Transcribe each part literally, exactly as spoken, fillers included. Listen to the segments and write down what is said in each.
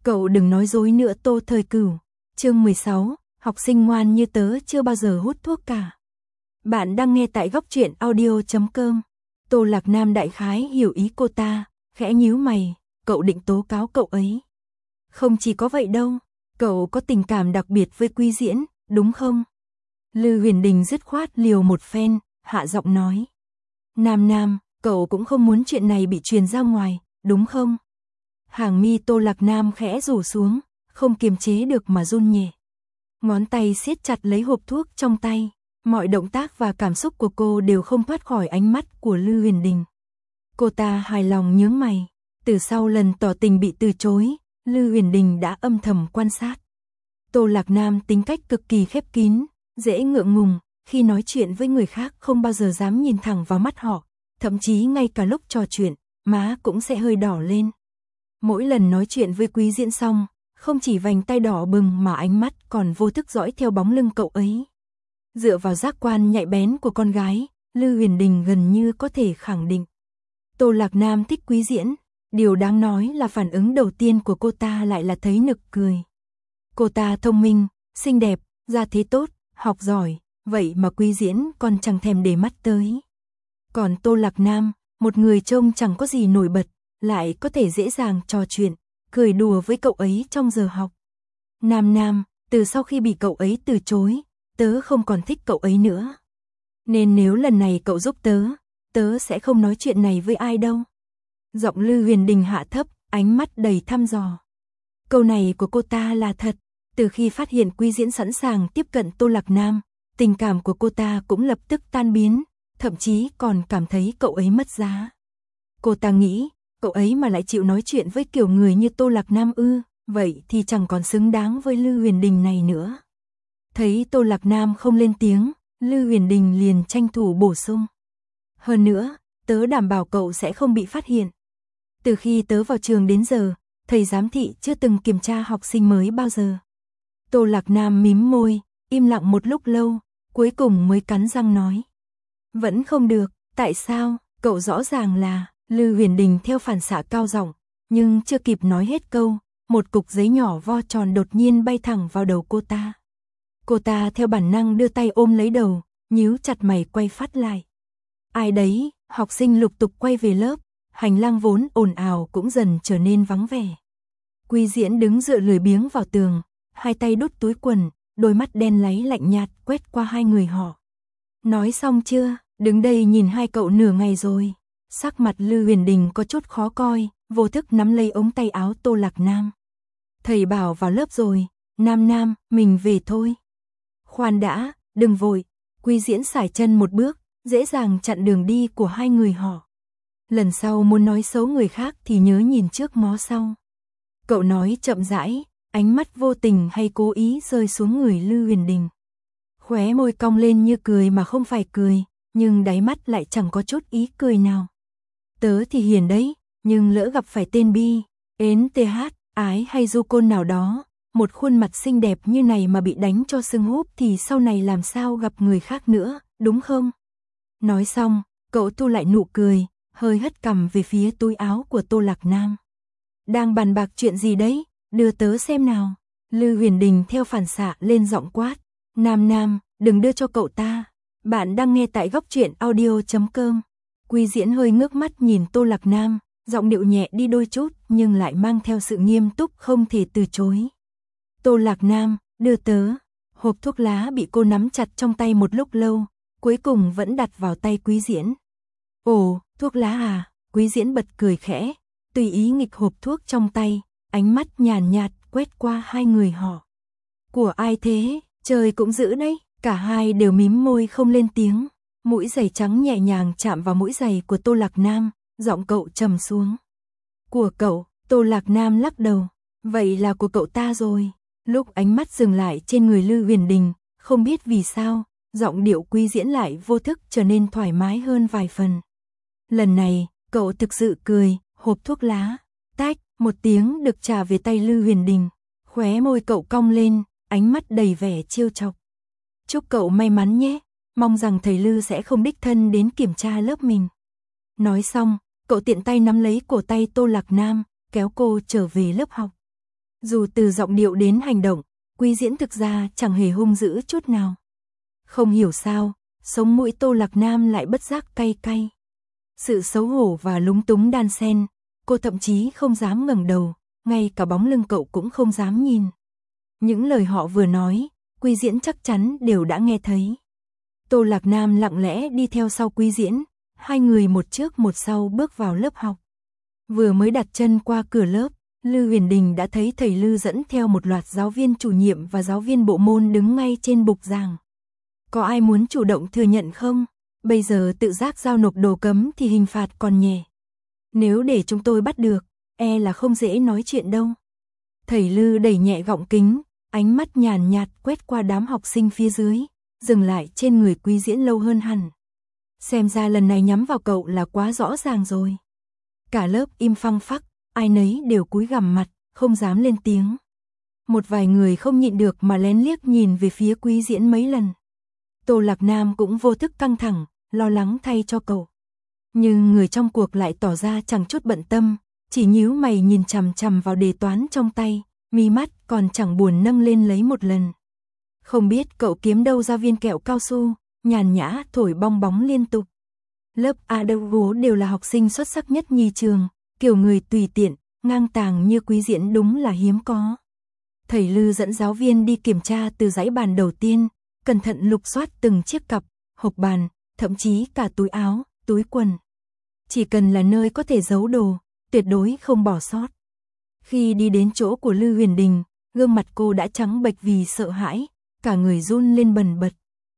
Cậu đừng nói dối nữa Tô Thời Cửu. Chương mười sáu, học sinh ngoan như tớ chưa bao giờ hút thuốc cả. Bạn đang nghe tại góc truyện audio chấm com. Tô Lạc Nam đại khái hiểu ý cô ta, khẽ nhíu mày, cậu định tố cáo cậu ấy. Không chỉ có vậy đâu, cậu có tình cảm đặc biệt với Quý Diễn, đúng không? Lư Huyền Đình dứt khoát liều một phen, hạ giọng nói. Nam Nam, cậu cũng không muốn chuyện này bị truyền ra ngoài, đúng không? Hàng mi Tô Lạc Nam khẽ rủ xuống, không kiềm chế được mà run nhẹ. Ngón tay siết chặt lấy hộp thuốc trong tay, mọi động tác và cảm xúc của cô đều không thoát khỏi ánh mắt của Lư Huyền Đình. Cô ta hài lòng nhướng mày, từ sau lần tỏ tình bị từ chối, Lư Huyền Đình đã âm thầm quan sát. Tô Lạc Nam tính cách cực kỳ khép kín, dễ ngượng ngùng, khi nói chuyện với người khác không bao giờ dám nhìn thẳng vào mắt họ, thậm chí ngay cả lúc trò chuyện, má cũng sẽ hơi đỏ lên. Mỗi lần nói chuyện với Quý Diễn xong, không chỉ vành tay đỏ bừng mà ánh mắt còn vô thức dõi theo bóng lưng cậu ấy. Dựa vào giác quan nhạy bén của con gái, Lư Huyền Đình gần như có thể khẳng định. Tô Lạc Nam thích Quý Diễn, điều đáng nói là phản ứng đầu tiên của cô ta lại là thấy nực cười. Cô ta thông minh, xinh đẹp, gia thế tốt, học giỏi, vậy mà Quý Diễn còn chẳng thèm để mắt tới. Còn Tô Lạc Nam, một người trông chẳng có gì nổi bật, lại có thể dễ dàng trò chuyện, cười đùa với cậu ấy trong giờ học. Nam Nam, từ sau khi bị cậu ấy từ chối, tớ không còn thích cậu ấy nữa. Nên nếu lần này cậu giúp tớ, tớ sẽ không nói chuyện này với ai đâu. Giọng Lư Huyền Đình hạ thấp, ánh mắt đầy thăm dò. Câu này của cô ta là thật, từ khi phát hiện Quý Diễn sẵn sàng tiếp cận Tô Lạc Nam, tình cảm của cô ta cũng lập tức tan biến, thậm chí còn cảm thấy cậu ấy mất giá. Cô ta nghĩ, cậu ấy mà lại chịu nói chuyện với kiểu người như Tô Lạc Nam ư, vậy thì chẳng còn xứng đáng với Lư Huyền Đình này nữa. Thấy Tô Lạc Nam không lên tiếng, Lư Huyền Đình liền tranh thủ bổ sung. Hơn nữa, tớ đảm bảo cậu sẽ không bị phát hiện. Từ khi tớ vào trường đến giờ, thầy giám thị chưa từng kiểm tra học sinh mới bao giờ. Tô Lạc Nam mím môi, im lặng một lúc lâu, cuối cùng mới cắn răng nói. Vẫn không được, tại sao, cậu rõ ràng là... Lư Huyền Đình theo phản xạ cao giọng, nhưng chưa kịp nói hết câu, một cục giấy nhỏ vo tròn đột nhiên bay thẳng vào đầu cô ta. Cô ta theo bản năng đưa tay ôm lấy đầu, nhíu chặt mày quay phát lại. Ai đấy, học sinh lục tục quay về lớp, hành lang vốn ồn ào cũng dần trở nên vắng vẻ. Quý Diễn đứng dựa lười biếng vào tường, hai tay đút túi quần, đôi mắt đen láy lạnh nhạt quét qua hai người họ. Nói xong chưa, đứng đây nhìn hai cậu nửa ngày rồi. Sắc mặt Lư Huyền Đình có chút khó coi, vô thức nắm lấy ống tay áo Tô Lạc Nam. Thầy bảo vào lớp rồi, Nam Nam, mình về thôi. Khoan đã, đừng vội, Quý Diễn sải chân một bước, dễ dàng chặn đường đi của hai người họ. Lần sau muốn nói xấu người khác thì nhớ nhìn trước ngó sau. Cậu nói chậm rãi, ánh mắt vô tình hay cố ý rơi xuống người Lư Huyền Đình. Khóe môi cong lên như cười mà không phải cười, nhưng đáy mắt lại chẳng có chút ý cười nào. Tớ thì hiền đấy, nhưng lỡ gặp phải tên Bi, ến tê hát, ái hay du côn nào đó, một khuôn mặt xinh đẹp như này mà bị đánh cho sưng húp thì sau này làm sao gặp người khác nữa, đúng không? Nói xong, cậu thu lại nụ cười, hơi hất cằm về phía túi áo của Tô Lạc Nam. Đang bàn bạc chuyện gì đấy, đưa tớ xem nào. Lư Huyền Đình theo phản xạ lên giọng quát. Nam Nam, đừng đưa cho cậu ta. Bạn đang nghe tại góc truyện audio chấm com. Quý Diễn hơi ngước mắt nhìn Tô Lạc Nam, giọng điệu nhẹ đi đôi chút nhưng lại mang theo sự nghiêm túc không thể từ chối. Tô Lạc Nam, đưa tớ. Hộp thuốc lá bị cô nắm chặt trong tay một lúc lâu, cuối cùng vẫn đặt vào tay Quý Diễn. Ồ, thuốc lá à? Quý Diễn bật cười khẽ, tùy ý nghịch hộp thuốc trong tay, ánh mắt nhàn nhạt quét qua hai người họ. Của ai thế? Trời cũng dữ đấy. Cả hai đều mím môi không lên tiếng. Mũi giày trắng nhẹ nhàng chạm vào mũi giày của Tô Lạc Nam, giọng cậu trầm xuống. Của cậu, Tô Lạc Nam lắc đầu. Vậy là của cậu ta rồi. Lúc ánh mắt dừng lại trên người Lư Huyền Đình, không biết vì sao, giọng điệu Quý Diễn lại vô thức trở nên thoải mái hơn vài phần. Lần này, cậu thực sự cười, hộp thuốc lá. Tách, một tiếng được trả về tay Lư Huyền Đình. Khóe môi cậu cong lên, ánh mắt đầy vẻ trêu chọc. Chúc cậu may mắn nhé, mong rằng thầy Lư sẽ không đích thân đến kiểm tra lớp mình. Nói xong, cậu tiện tay nắm lấy cổ tay Tô Lạc Nam, kéo cô trở về lớp học. Dù từ giọng điệu đến hành động, Quý Diễn thực ra chẳng hề hung dữ chút nào. Không hiểu sao, sống mũi Tô Lạc Nam lại bất giác cay cay. Sự xấu hổ và lúng túng đan xen, cô thậm chí không dám ngẩng đầu, ngay cả bóng lưng cậu cũng không dám nhìn. Những lời họ vừa nói, Quý Diễn chắc chắn đều đã nghe thấy. Tô Lạc Nam lặng lẽ đi theo sau Quý Diễn, hai người một trước một sau bước vào lớp học. Vừa mới đặt chân qua cửa lớp, Lư Huyền Đình đã thấy thầy Lư dẫn theo một loạt giáo viên chủ nhiệm và giáo viên bộ môn đứng ngay trên bục giảng. Có ai muốn chủ động thừa nhận không? Bây giờ tự giác giao nộp đồ cấm thì hình phạt còn nhẹ. Nếu để chúng tôi bắt được, e là không dễ nói chuyện đâu. Thầy Lư đẩy nhẹ gọng kính, ánh mắt nhàn nhạt quét qua đám học sinh phía dưới, dừng lại trên người Quý Diễn lâu hơn hẳn. Xem ra lần này nhắm vào cậu là quá rõ ràng rồi. Cả lớp im phăng phắc, ai nấy đều cúi gằm mặt, không dám lên tiếng. Một vài người không nhịn được mà lén liếc nhìn về phía Quý Diễn mấy lần. Tô Lạc Nam cũng vô thức căng thẳng, lo lắng thay cho cậu. Nhưng người trong cuộc lại tỏ ra chẳng chút bận tâm, chỉ nhíu mày nhìn chằm chằm vào đề toán trong tay, mi mắt còn chẳng buồn nâng lên lấy một lần. Không biết cậu kiếm đâu ra viên kẹo cao su, nhàn nhã thổi bong bóng liên tục. Lớp A đâu vố đều là học sinh xuất sắc nhất nhì trường, kiểu người tùy tiện, ngang tàng như Quý Diễn đúng là hiếm có. Thầy Lư dẫn giáo viên đi kiểm tra từ dãy bàn đầu tiên, cẩn thận lục soát từng chiếc cặp, hộc bàn, thậm chí cả túi áo, túi quần. Chỉ cần là nơi có thể giấu đồ, tuyệt đối không bỏ sót. Khi đi đến chỗ của Lư Huyền Đình, gương mặt cô đã trắng bệch vì sợ hãi, cả người run lên bần bật.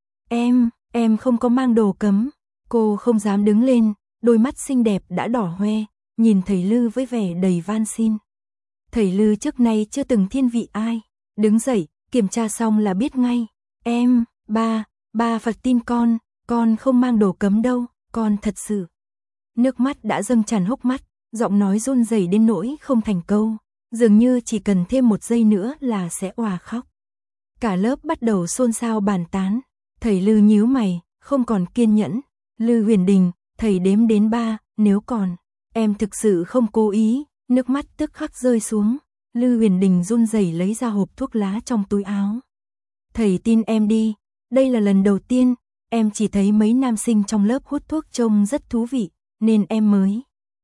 Em, em không có mang đồ cấm. Cô không dám đứng lên, đôi mắt xinh đẹp đã đỏ hoe, nhìn thầy Lư với vẻ đầy van xin. Thầy Lư trước nay chưa từng thiên vị ai, đứng dậy, kiểm tra xong là biết ngay. Em, ba, ba Phật tin con, con không mang đồ cấm đâu, con thật sự. Nước mắt đã dâng tràn hốc mắt, giọng nói run rẩy đến nỗi không thành câu, dường như chỉ cần thêm một giây nữa là sẽ òa khóc. Cả lớp bắt đầu xôn xao bàn tán, thầy Lư nhíu mày, không còn kiên nhẫn. Lư Huyền Đình, thầy đếm đến ba, nếu còn, em thực sự không cố ý, nước mắt tức khắc rơi xuống. Lư Huyền Đình run rẩy lấy ra hộp thuốc lá trong túi áo. Thầy tin em đi, đây là lần đầu tiên, em chỉ thấy mấy nam sinh trong lớp hút thuốc trông rất thú vị, nên em mới.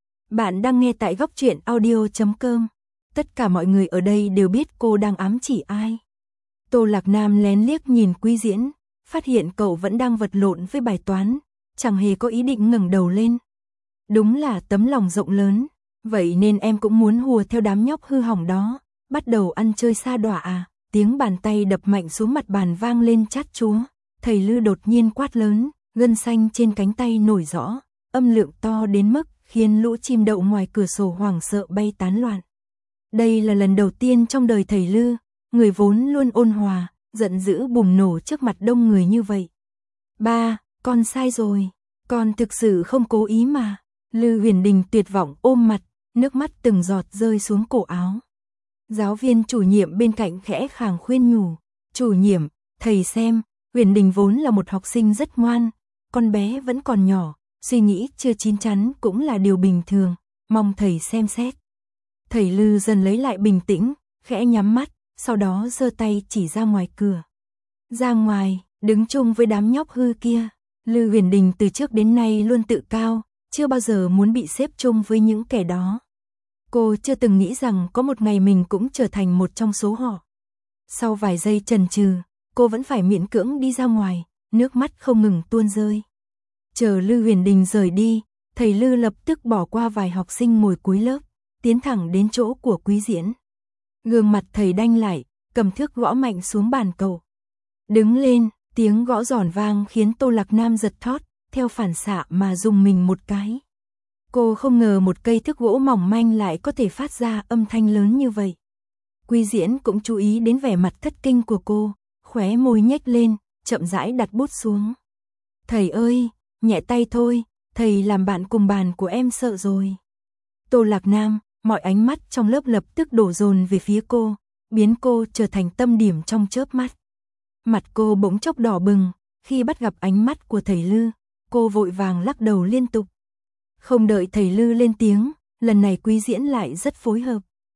Bạn đang nghe tại góc truyện audio chấm com. Tất cả mọi người ở đây đều biết cô đang ám chỉ ai. Tô Lạc Nam lén liếc nhìn Quý Diễn, phát hiện cậu vẫn đang vật lộn với bài toán, chẳng hề có ý định ngẩng đầu lên. Đúng là tấm lòng rộng lớn, vậy nên em cũng muốn hùa theo đám nhóc hư hỏng đó, bắt đầu ăn chơi sa đọa à? Tiếng bàn tay đập mạnh xuống mặt bàn vang lên chát chúa, thầy Lư đột nhiên quát lớn, gân xanh trên cánh tay nổi rõ, âm lượng to đến mức khiến lũ chim đậu ngoài cửa sổ hoảng sợ bay tán loạn. Đây là lần đầu tiên trong đời thầy Lư, người vốn luôn ôn hòa, giận dữ bùng nổ trước mặt đông người như vậy. Ba, con sai rồi, con thực sự không cố ý mà. Lư Huyền Đình tuyệt vọng ôm mặt, nước mắt từng giọt rơi xuống cổ áo. Giáo viên chủ nhiệm bên cạnh khẽ khàng khuyên nhủ, chủ nhiệm, thầy xem, Huyền Đình vốn là một học sinh rất ngoan, con bé vẫn còn nhỏ, suy nghĩ chưa chín chắn cũng là điều bình thường, mong thầy xem xét. Thầy Lư dần lấy lại bình tĩnh, khẽ nhắm mắt, sau đó giơ tay chỉ ra ngoài cửa. Ra ngoài, đứng chung với đám nhóc hư kia. Lư Huyền Đình từ trước đến nay luôn tự cao, chưa bao giờ muốn bị xếp chung với những kẻ đó. Cô chưa từng nghĩ rằng có một ngày mình cũng trở thành một trong số họ. Sau vài giây chần chừ, cô vẫn phải miễn cưỡng đi ra ngoài, nước mắt không ngừng tuôn rơi. Chờ Lư Huyền Đình rời đi, thầy Lư lập tức bỏ qua vài học sinh ngồi cuối lớp, tiến thẳng đến chỗ của Quý Diễn. Gương mặt thầy đanh lại, cầm thước gõ mạnh xuống bàn cậu. Đứng lên, tiếng gõ giòn vang khiến Tô Lạc Nam giật thót, theo phản xạ mà rùng mình một cái. Cô không ngờ một cây thước gỗ mỏng manh lại có thể phát ra âm thanh lớn như vậy. Quý Diễn cũng chú ý đến vẻ mặt thất kinh của cô, khóe môi nhếch lên, chậm rãi đặt bút xuống. Thầy ơi, nhẹ tay thôi, thầy làm bạn cùng bàn của em sợ rồi. Tô Lạc Nam, mọi ánh mắt trong lớp lập tức đổ dồn về phía cô, biến cô trở thành tâm điểm trong chớp mắt. Mặt cô bỗng chốc đỏ bừng, khi bắt gặp ánh mắt của thầy Lư, cô vội vàng lắc đầu liên tục. Không đợi thầy Lư lên tiếng, lần này Quý Diễn lại rất phối hợp.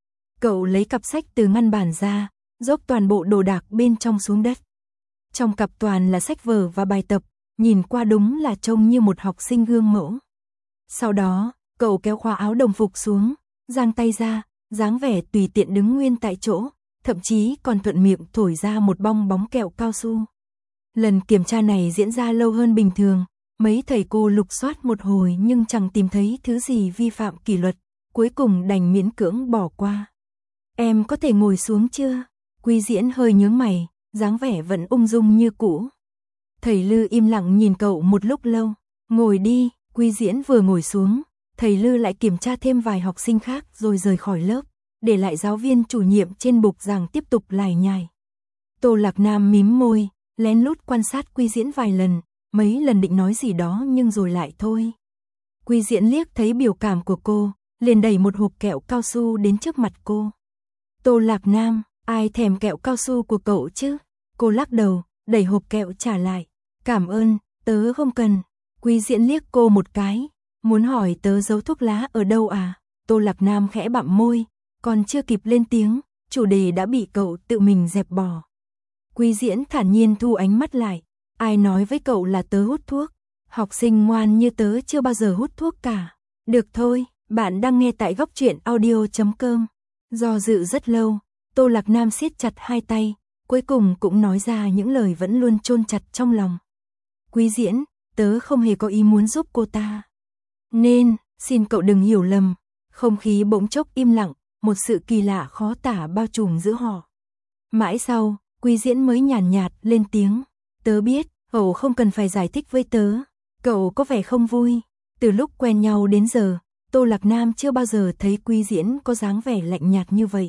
Cậu lấy cặp sách từ ngăn bàn ra, dốc toàn bộ đồ đạc bên trong xuống đất. Trong cặp toàn là sách vở và bài tập, nhìn qua đúng là trông như một học sinh gương mẫu. Sau đó, cậu kéo khóa áo đồng phục xuống, giang tay ra, dáng vẻ tùy tiện đứng nguyên tại chỗ, thậm chí còn thuận miệng thổi ra một bong bóng kẹo cao su. Lần kiểm tra này diễn ra lâu hơn bình thường, mấy thầy cô lục soát một hồi nhưng chẳng tìm thấy thứ gì vi phạm kỷ luật, cuối cùng đành miễn cưỡng bỏ qua. Em có thể ngồi xuống chưa? Quy Diễn hơi nhướng mày, dáng vẻ vẫn ung dung như cũ. Thầy Lư im lặng nhìn cậu một lúc lâu. Ngồi đi. Quy Diễn vừa ngồi xuống, thầy Lư lại kiểm tra thêm vài học sinh khác rồi rời khỏi lớp, để lại giáo viên chủ nhiệm trên bục giảng tiếp tục lải nhải. Tô Lạc Nam mím môi, lén lút quan sát Quy Diễn vài lần, mấy lần định nói gì đó nhưng rồi lại thôi. Quy Diễn liếc thấy biểu cảm của cô, liền đẩy một hộp kẹo cao su đến trước mặt cô. Tô Lạc Nam, ai thèm kẹo cao su của cậu chứ? Cô lắc đầu, đẩy hộp kẹo trả lại. Cảm ơn, tớ không cần. Quy Diễn liếc cô một cái, muốn hỏi tớ giấu thuốc lá ở đâu à? Tô Lạc Nam khẽ bặm môi, còn chưa kịp lên tiếng, chủ đề đã bị cậu tự mình dẹp bỏ. Quy Diễn thản nhiên thu ánh mắt lại, ai nói với cậu là tớ hút thuốc? Học sinh ngoan như tớ chưa bao giờ hút thuốc cả. Được thôi, bạn đang nghe tại góc truyện audio chấm com. Do dự rất lâu, Tô Lạc Nam siết chặt hai tay, cuối cùng cũng nói ra những lời vẫn luôn chôn chặt trong lòng. Quy Diễn, tớ không hề có ý muốn giúp cô ta. Nên, xin cậu đừng hiểu lầm. Không khí bỗng chốc im lặng, một sự kỳ lạ khó tả bao trùm giữa họ. Mãi sau, Quy Diễn mới nhàn nhạt lên tiếng. Tớ biết, cậu không cần phải giải thích với tớ. Cậu có vẻ không vui. Từ lúc quen nhau đến giờ, Tô Lạc Nam chưa bao giờ thấy Quy Diễn có dáng vẻ lạnh nhạt như vậy.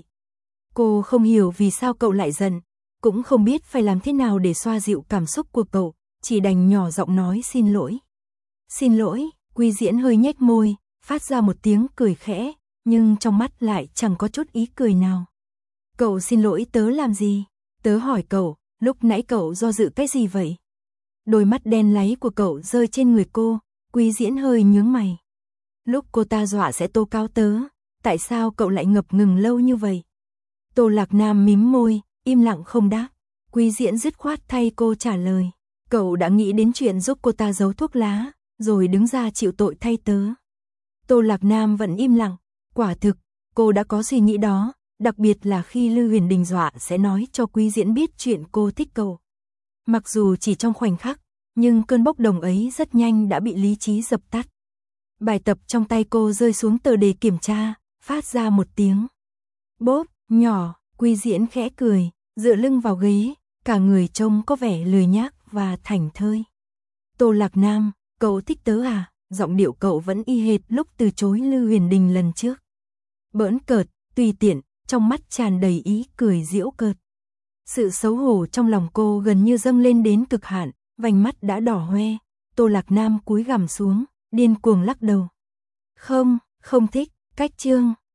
Cô không hiểu vì sao cậu lại giận, cũng không biết phải làm thế nào để xoa dịu cảm xúc của cậu, chỉ đành nhỏ giọng nói xin lỗi. Xin lỗi, Quy Diễn hơi nhếch môi, phát ra một tiếng cười khẽ, nhưng trong mắt lại chẳng có chút ý cười nào. Cậu xin lỗi tớ làm gì? Tớ hỏi cậu, lúc nãy cậu do dự cái gì vậy? Đôi mắt đen láy của cậu rơi trên người cô, Quy Diễn hơi nhướng mày. Lúc cô ta dọa sẽ tố cáo tớ, tại sao cậu lại ngập ngừng lâu như vậy? Tô Lạc Nam mím môi, im lặng không đáp. Quy Diễn dứt khoát thay cô trả lời. Cậu đã nghĩ đến chuyện giúp cô ta giấu thuốc lá, rồi đứng ra chịu tội thay tớ. Tô Lạc Nam vẫn im lặng. Quả thực, cô đã có suy nghĩ đó, đặc biệt là khi Lư Huyền Đình dọa sẽ nói cho Quy Diễn biết chuyện cô thích cậu. Mặc dù chỉ trong khoảnh khắc, nhưng cơn bốc đồng ấy rất nhanh đã bị lý trí dập tắt. Bài tập trong tay cô rơi xuống tờ đề kiểm tra, phát ra một tiếng bốp nhỏ. Quy Diễn khẽ cười, dựa lưng vào ghế, cả người trông có vẻ lười nhác và thảnh thơi. Tô Lạc Nam, cậu thích tớ à? Giọng điệu cậu vẫn y hệt lúc từ chối Lư Huyền Đình lần trước. Bỡn cợt, tùy tiện, trong mắt tràn đầy ý cười giễu cợt. Sự xấu hổ trong lòng cô gần như dâng lên đến cực hạn, vành mắt đã đỏ hoe. Tô Lạc Nam cúi gằm xuống, điên cuồng lắc đầu. Không, không thích. Cách chương,